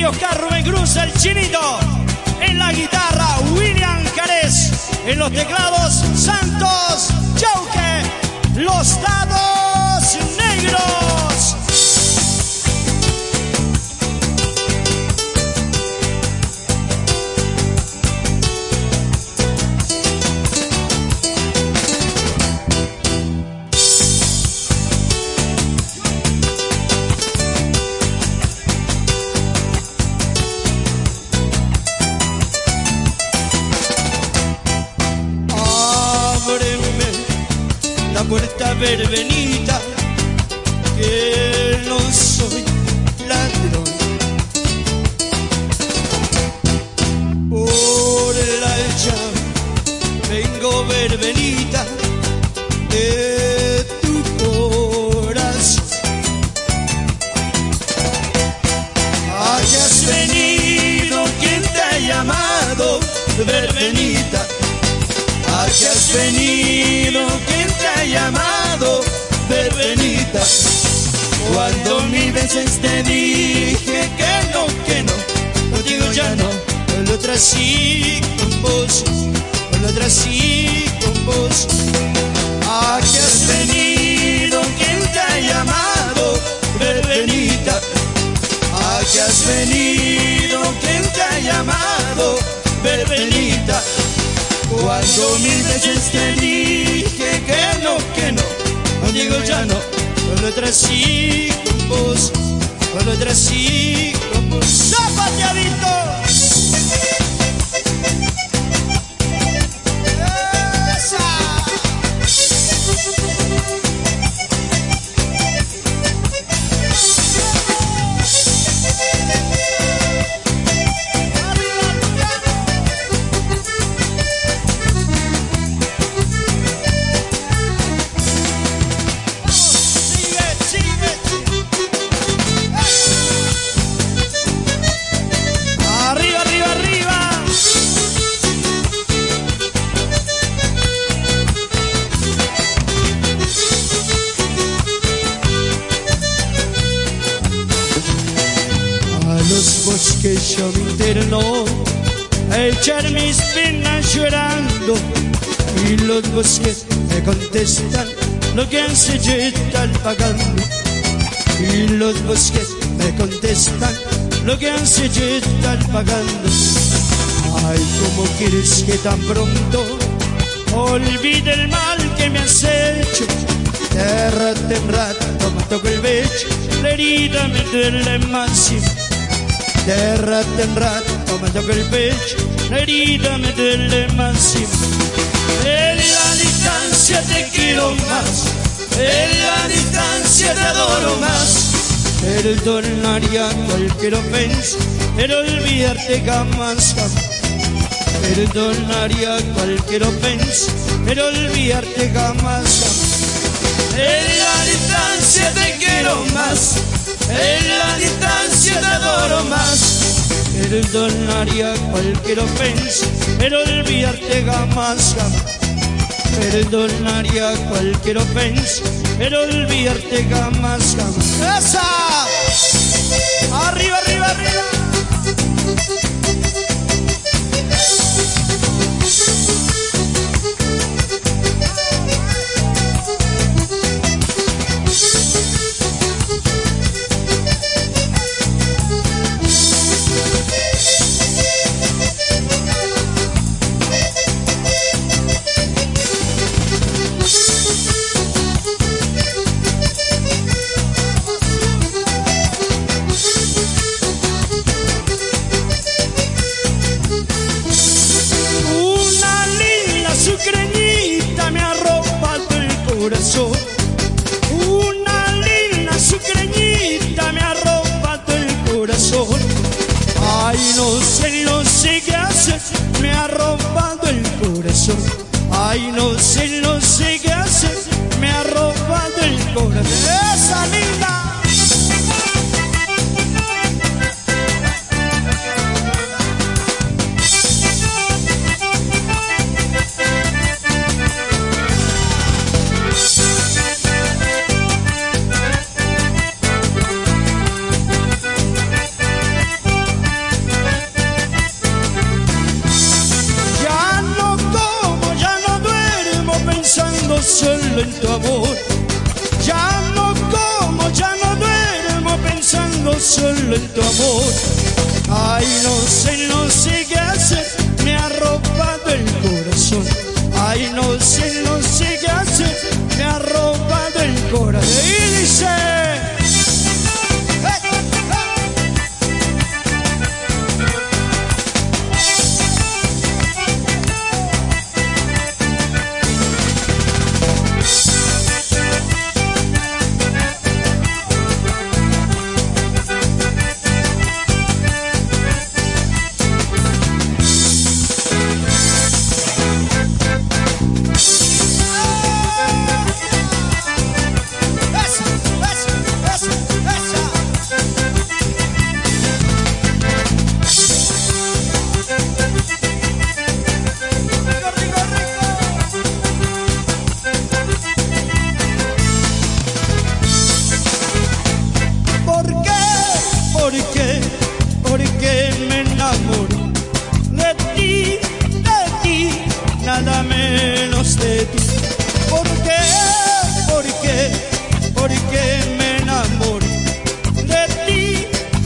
trío Carmen Cruz, el Chinito. En la guitarra, William Carés. En los teclados, Santos Chauque. Los Dados Negros. Puerta verbenita, que no soy ladrón. Por la llave vengo verbenita de tu corazón. Aquí has venido, ¿quién te ha llamado? Verbenita. Aquí has venido, ¿quién te ha llamado? Verbenita. Cuando mil veces te dije que no, contigo ya no. Con la otra sí, con vos, con la otra sí, con vos. Aquí has venido, ¿quién te ha llamado? Verbenita. Aquí has venido, ¿quién te ha llamado? Verbenita. Cuando mil veces te dije que no, contigo ya no. Con la otra sí, con vos, con la otra sí, con vos. ¡Zapateadito! Que yo me interno a echar mis penas llorando, y los bosques me contestan lo que hace ya están pagando, y los bosques me contestan lo que hace ya están pagando. Ay, ¿cómo quieres que tan pronto olvide el mal que me has hecho? De rato en rato me toco el pecho, la herida me duele más. De rato en rato me toca el pecho, la herida me duele más. En la distancia te quiero más, en la distancia te adoro más. Perdonaría cualquier ofensa, pero olvidarte jamás, jamás. Perdonaría cualquier ofensa, pero olvidarte jamás, jamás. En la distancia te quiero más, en la distancia te adoro más. Perdonaría cualquier ofensa, pero olvidarte jamás, jamás. Perdonaría cualquier ofensa, pero olvidarte jamás, jamás. ¡Esa! ¡Arriba, arriba, arriba! Una linda sucreñita me ha robado el corazón. Ay, no sé qué hacer, me ha robado el corazón. Ay, no sé qué hacer, me ha robado el corazón. ¡Esa linda! pensando solo en tu amor. Ya no como, ya no duermo pensando solo en tu amor. Ay, no sé qué hacer, me ha robado el corazón. Ay, no sé qué hacer, me ha robado el corazón. Y dice... Porque me enamoro de ti, nada menos de ti. ¿Por qué? Porque me enamoro de ti,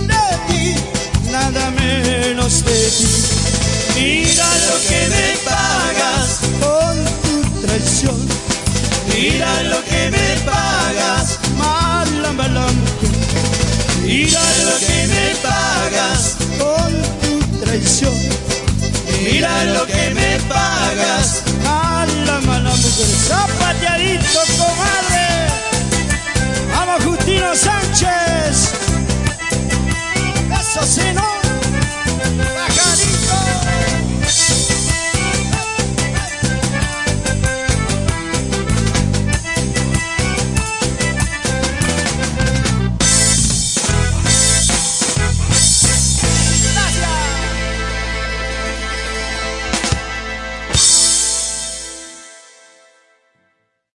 nada menos de ti. Mira lo que me pagas con tu traición. Mira lo que me pagas, mala mujer. Mira lo que me pagas con tu traición. Mira lo que me pagas a la mala mujer. Zapateadito, comadre.